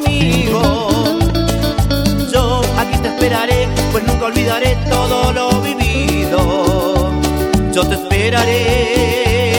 conmigo. Yo aquí te esperaré, pues nunca olvidaré todo lo vivido. Yo te esperaré.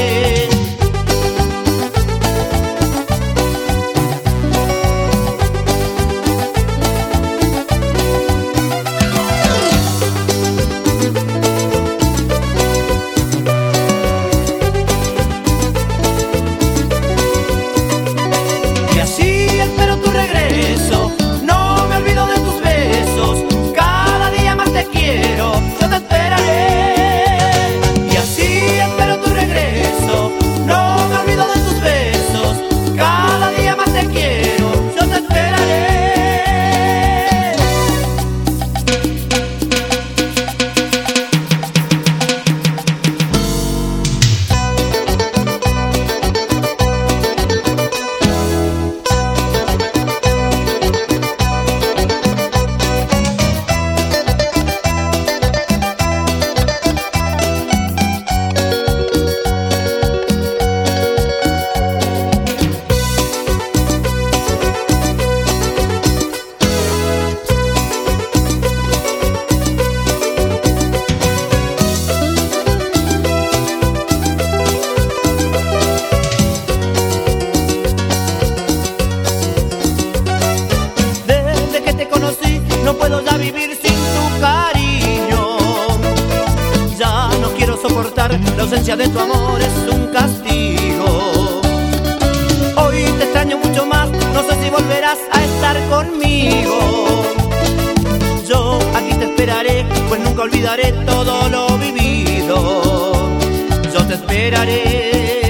No puedo ya vivir sin tu cariño. Ya no quiero soportar la ausencia de tu amor, es un castigo. Hoy te extraño mucho más, no sé si volverás a estar conmigo. Yo aquí te esperaré, pues nunca olvidaré todo lo vivido. Yo te esperaré.